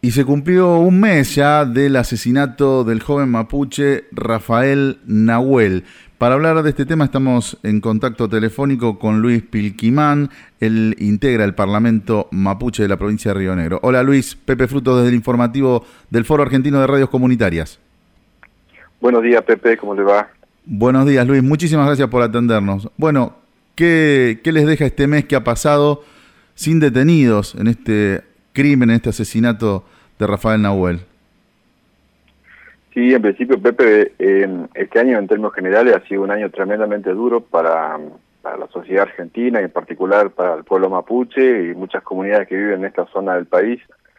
Y se cumplió un mes ya del asesinato del joven mapuche Rafael Nahuel. Para hablar de este tema estamos en contacto telefónico con Luis Pilquimán. Él integra el Parlamento Mapuche de la provincia de Río Negro. Hola Luis, Pepe Frutos desde el informativo del Foro Argentino de Radios Comunitarias. Buenos días Pepe, ¿cómo le va? Buenos días Luis, muchísimas gracias por atendernos. Bueno, ¿qué les deja este mes que ha pasado sin detenidos en este crimen, en este asesinato de Rafael Nahuel? Sí, en principio, Pepe, este año en términos generales ha sido un año tremendamente duro para la sociedad argentina y en particular para el pueblo mapuche y muchas comunidades que viven en esta zona del país.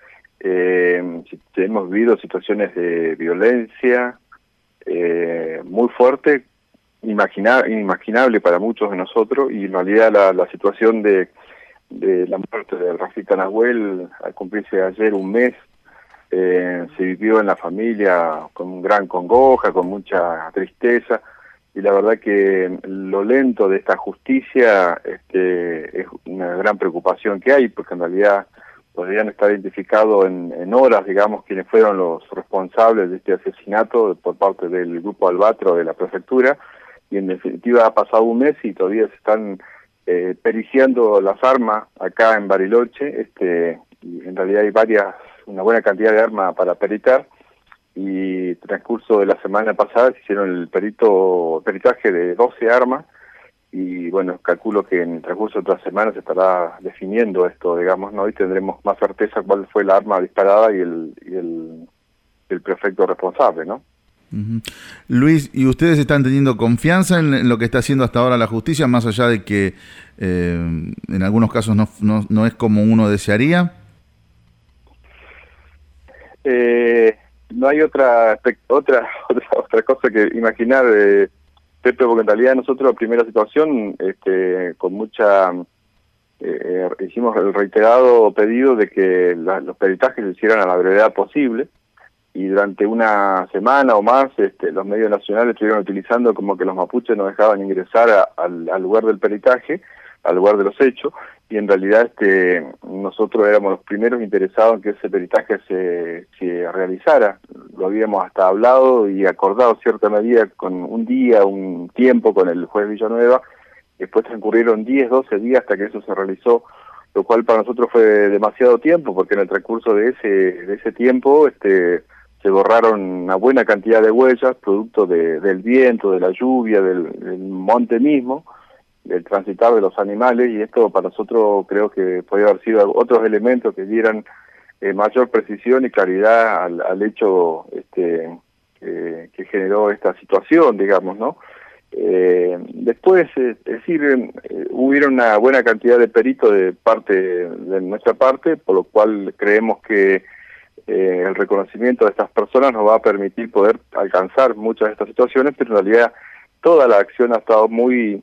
Hemos vivido situaciones de violencia muy fuerte, inimaginable para muchos de nosotros, y en realidad la situación de la muerte de Rafita Nahuel, al cumplirse ayer un mes, se vivió en la familia con gran congoja, con mucha tristeza, y la verdad que lo lento de esta justicia es una gran preocupación que hay, porque en realidad podrían estar identificados en horas, digamos, quienes fueron los responsables de este asesinato por parte del Grupo Albatro de la prefectura, y en definitiva ha pasado un mes y todavía se están periciando las armas acá en Bariloche. Y en realidad hay una buena cantidad de armas para peritar, y en el transcurso de la semana pasada se hicieron el peritaje de 12 armas, y bueno, calculo que en el transcurso de otra semana se estará definiendo esto, digamos, ¿no? Y tendremos más certeza cuál fue la arma disparada y el prefecto responsable, ¿no? Uh-huh. Luis, ¿y ustedes están teniendo confianza en lo que está haciendo hasta ahora la justicia, más allá de que en algunos casos no es como uno desearía? No hay otra cosa que imaginar, Pepe, porque en realidad nosotros la primera situación, hicimos el reiterado pedido de que los peritajes se hicieran a la brevedad posible, y durante una semana o más los medios nacionales estuvieron utilizando como que los mapuches no dejaban ingresar al lugar del peritaje, al lugar de los hechos, y en realidad nosotros éramos los primeros interesados en que ese peritaje se realizara. Lo habíamos hasta hablado y acordado cierta medida con un tiempo con el juez Villanueva. Después transcurrieron 10, 12 días hasta que eso se realizó, lo cual para nosotros fue demasiado tiempo, porque en el transcurso de ese tiempo se borraron una buena cantidad de huellas, producto del viento, de la lluvia, del monte mismo, del transitar de los animales, y esto para nosotros creo que podría haber sido otros elementos que dieran mayor precisión y claridad al hecho que generó esta situación, digamos, ¿no? Después, hubieron una buena cantidad de peritos de nuestra parte, por lo cual creemos que el reconocimiento de estas personas nos va a permitir poder alcanzar muchas de estas situaciones, pero en realidad toda la acción ha estado muy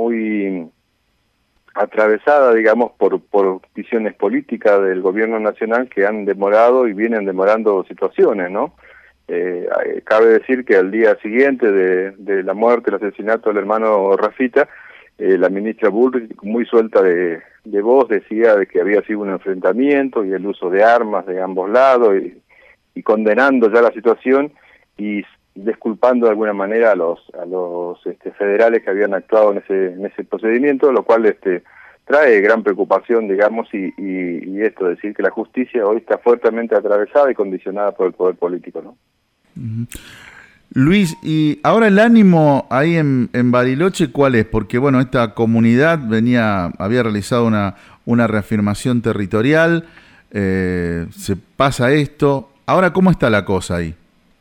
atravesada, digamos, por visiones políticas del gobierno nacional que han demorado y vienen demorando situaciones, ¿no? Cabe decir que al día siguiente de la muerte, el asesinato del hermano Rafita, la ministra Bullrich, muy suelta de voz, decía de que había sido un enfrentamiento y el uso de armas de ambos lados, y condenando ya la situación y desculpando de alguna manera a los federales que habían actuado en ese procedimiento, lo cual trae gran preocupación, digamos, y esto, decir que la justicia hoy está fuertemente atravesada y condicionada por el poder político, ¿no? Uh-huh. Luis, y ahora el ánimo ahí en Bariloche, ¿cuál es? Porque bueno, esta comunidad había realizado una reafirmación territorial, se pasa esto. Ahora, ¿cómo está la cosa ahí?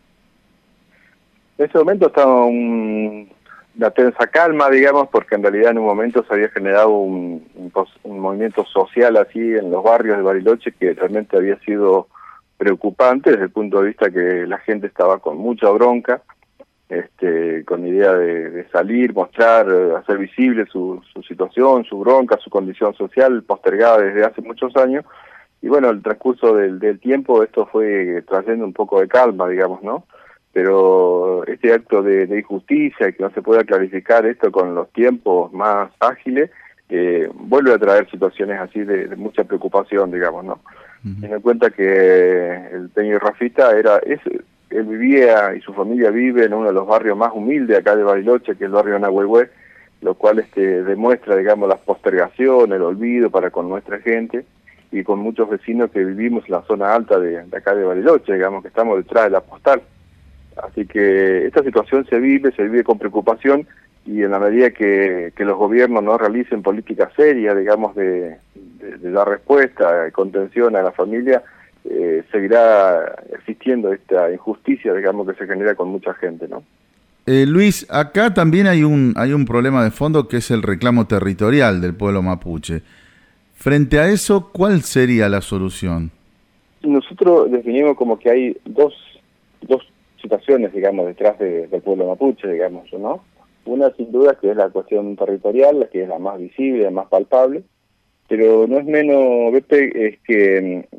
En este momento está una tensa calma, digamos, porque en realidad en un momento se había generado un movimiento social así en los barrios de Bariloche que realmente había sido preocupante desde el punto de vista que la gente estaba con mucha bronca, con idea de salir, mostrar, hacer visible su situación, su bronca, su condición social postergada desde hace muchos años. Y bueno, el transcurso del tiempo esto fue trayendo un poco de calma, digamos, ¿no? Pero este acto de injusticia, que no se pueda clarificar esto con los tiempos más ágiles, vuelve a traer situaciones así de mucha preocupación, digamos, ¿no? Ten en cuenta que el Peña Rafita él vivía y su familia vive en uno de los barrios más humildes acá de Bariloche, que es el barrio de Nahuelhue, lo cual demuestra, digamos, la postergación, el olvido para con nuestra gente y con muchos vecinos que vivimos en la zona alta de acá de Bariloche, digamos, que estamos detrás de la postal. Así que esta situación se vive con preocupación, y en la medida que los gobiernos no realicen políticas serias, digamos, de dar respuesta, contención a la familia, seguirá existiendo esta injusticia, digamos, que se genera con mucha gente, ¿no? Luis, acá también hay un problema de fondo, que es el reclamo territorial del pueblo mapuche. Frente a eso, ¿cuál sería la solución? Nosotros definimos como que hay dos situaciones, digamos, detrás del pueblo mapuche, digamos, ¿no? Una, sin duda, que es la cuestión territorial, la que es la más visible, la más palpable, pero no es menos, Beppe, es que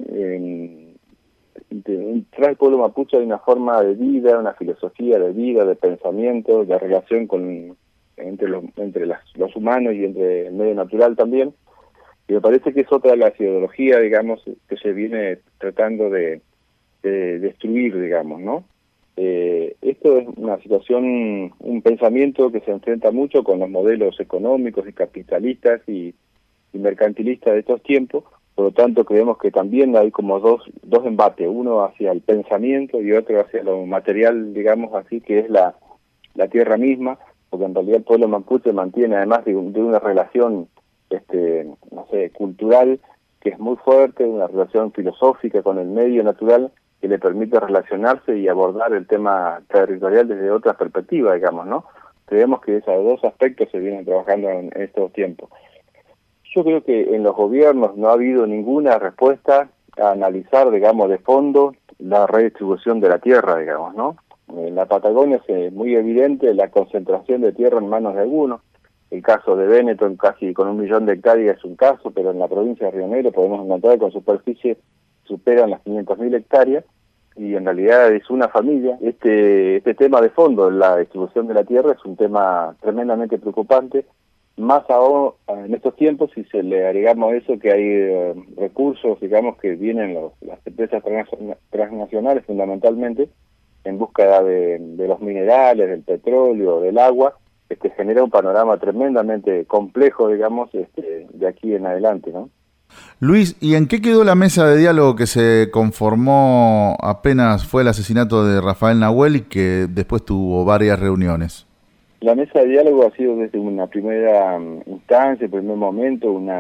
detrás del pueblo mapuche hay una forma de vida, una filosofía de vida, de pensamiento, de relación entre los humanos y entre el medio natural también, y me parece que es otra de las ideologías, digamos, que se viene tratando de destruir, digamos, ¿no? Esto es una situación, un pensamiento que se enfrenta mucho con los modelos económicos y capitalistas y mercantilistas de estos tiempos. Por lo tanto, creemos que también hay como dos embates, uno hacia el pensamiento y otro hacia lo material, digamos así, que es la tierra misma, porque en realidad el pueblo mapuche mantiene, además de una relación no sé, cultural, que es muy fuerte, una relación filosófica con el medio natural, que le permite relacionarse y abordar el tema territorial desde otra perspectiva, digamos, ¿no? Creemos que esos dos aspectos se vienen trabajando en estos tiempos. Yo creo que en los gobiernos no ha habido ninguna respuesta a analizar, digamos, de fondo la redistribución de la tierra, digamos, ¿no? En la Patagonia es muy evidente la concentración de tierra en manos de algunos. El caso de Benetton, casi con 1 millón de hectáreas, es un caso, pero en la provincia de Río Negro podemos encontrar que con superficie superan las 500.000 hectáreas, y en realidad es una familia. Este tema de fondo, la distribución de la tierra, es un tema tremendamente preocupante, más aún en estos tiempos, si se le agregamos eso, que hay recursos, digamos, que vienen las empresas transnacionales fundamentalmente en búsqueda de los minerales, del petróleo, del agua, genera un panorama tremendamente complejo, digamos, de aquí en adelante, ¿no? Luis, ¿y en qué quedó la mesa de diálogo que se conformó apenas fue el asesinato de Rafael Nahuel y que después tuvo varias reuniones? La mesa de diálogo ha sido desde una primera instancia, primer momento, un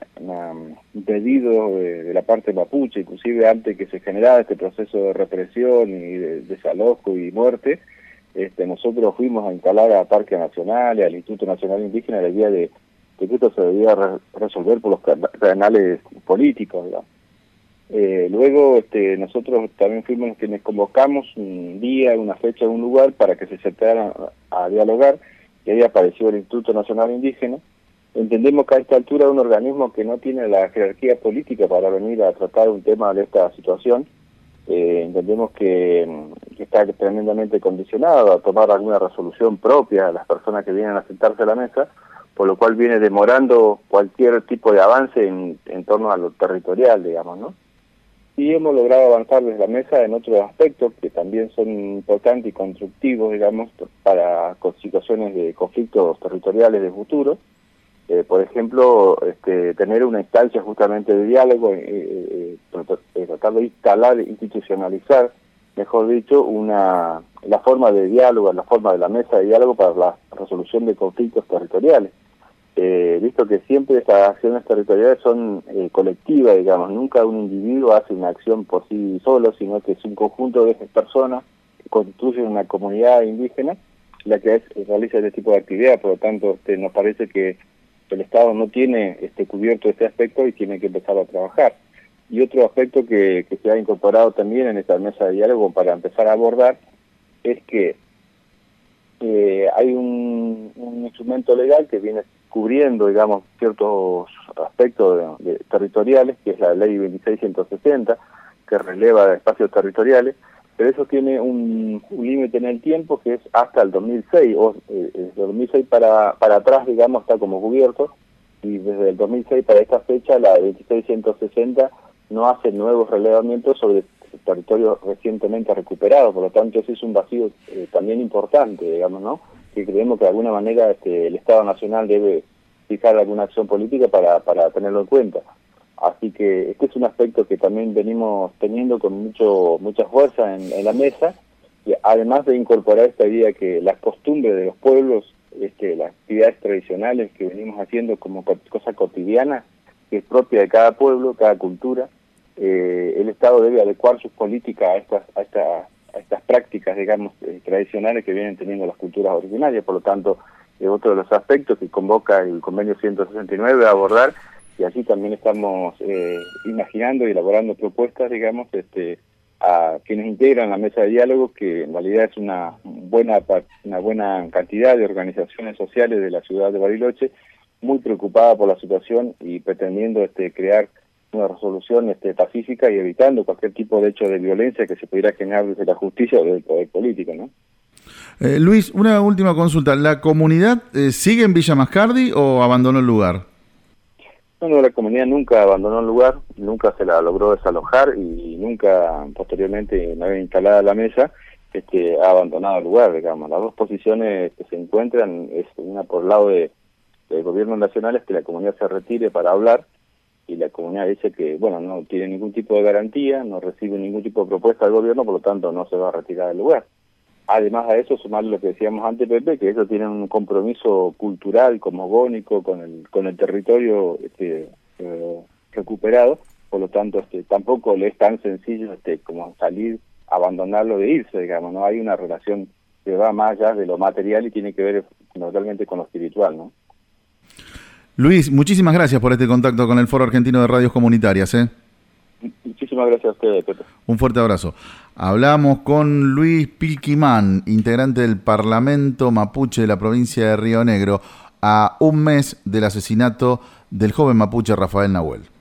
pedido de la parte mapuche, inclusive antes que se generara este proceso de represión y de desalojo y muerte. Nosotros fuimos a instalar a Parques Nacionales, al Instituto Nacional Indígena, la idea de que esto se debía resolver por los canales políticos, ¿verdad? Luego nosotros también fuimos quienes convocamos un día, una fecha, un lugar para que se sentaran a dialogar, y ahí apareció el Instituto Nacional Indígena. Entendemos que a esta altura un organismo que no tiene la jerarquía política para venir a tratar un tema de esta situación, entendemos que está tremendamente condicionado a tomar alguna resolución propia a las personas que vienen a sentarse a la mesa, por lo cual viene demorando cualquier tipo de avance en torno a lo territorial, digamos, ¿no? Y hemos logrado avanzar desde la mesa en otros aspectos que también son importantes y constructivos, digamos, para situaciones de conflictos territoriales de futuro. Por ejemplo, tener una instancia justamente de diálogo, tratar de instalar, institucionalizar, mejor dicho, la forma de diálogo, la forma de la mesa de diálogo para la resolución de conflictos territoriales. Visto que siempre estas acciones territoriales son colectivas, digamos, nunca un individuo hace una acción por sí solo, sino que es un conjunto de esas personas que constituyen una comunidad indígena la que realiza este tipo de actividad. Por lo tanto, nos parece que el Estado no tiene cubierto este aspecto y tiene que empezar a trabajar. Y otro aspecto que se ha incorporado también en esta mesa de diálogo para empezar a abordar es que hay un instrumento legal que viene cubriendo, digamos, ciertos aspectos territoriales, que es la ley 26160, que releva espacios territoriales, pero eso tiene un límite en el tiempo que es hasta el 2006, o desde el 2006 para atrás, digamos, está como cubierto, y desde el 2006 para esta fecha la 26160 no hace nuevos relevamientos sobre territorios recientemente recuperados. Por lo tanto, ese es un vacío también importante, digamos, ¿no? Que creemos que de alguna manera el Estado Nacional debe fijar alguna acción política para tenerlo en cuenta. Así que este es un aspecto que también venimos teniendo con mucha fuerza en la mesa, y además de incorporar esta idea que las costumbres de los pueblos, las actividades tradicionales que venimos haciendo como cosa cotidiana, que es propia de cada pueblo, cada cultura, el Estado debe adecuar sus políticas a estas prácticas, digamos, tradicionales que vienen teniendo las culturas originarias. Por lo tanto, es otro de los aspectos que convoca el convenio 169 a abordar, y así también estamos imaginando y elaborando propuestas, digamos, a quienes integran la mesa de diálogo, que en realidad es una buena cantidad de organizaciones sociales de la ciudad de Bariloche, muy preocupada por la situación y pretendiendo crear una resolución pacífica y evitando cualquier tipo de hecho de violencia que se pudiera generar desde la justicia o del poder político, ¿no? Luis, una última consulta. ¿La comunidad sigue en Villa Mascardi o abandonó el lugar? No, la comunidad nunca abandonó el lugar, nunca se la logró desalojar y nunca, posteriormente, una vez instalada la mesa, ha abandonado el lugar, digamos. Las dos posiciones que se encuentran es una por el lado del gobierno nacional, es que la comunidad se retire para hablar, y la comunidad dice que, bueno, no tiene ningún tipo de garantía, no recibe ningún tipo de propuesta del gobierno, por lo tanto no se va a retirar del lugar. Además a eso, sumarle lo que decíamos antes, Pepe, que ellos tienen un compromiso cultural, cosmogónico, con el territorio recuperado, por lo tanto tampoco le es tan sencillo como salir, abandonarlo de irse, digamos, ¿no? Hay una relación que va más allá de lo material y tiene que ver fundamentalmente con lo espiritual, ¿no? Luis, muchísimas gracias por este contacto con el Foro Argentino de Radios Comunitarias. Muchísimas gracias a ustedes, Pepe. Un fuerte abrazo. Hablamos con Luis Pilquimán, integrante del Parlamento Mapuche de la provincia de Río Negro, a un mes del asesinato del joven mapuche Rafael Nahuel.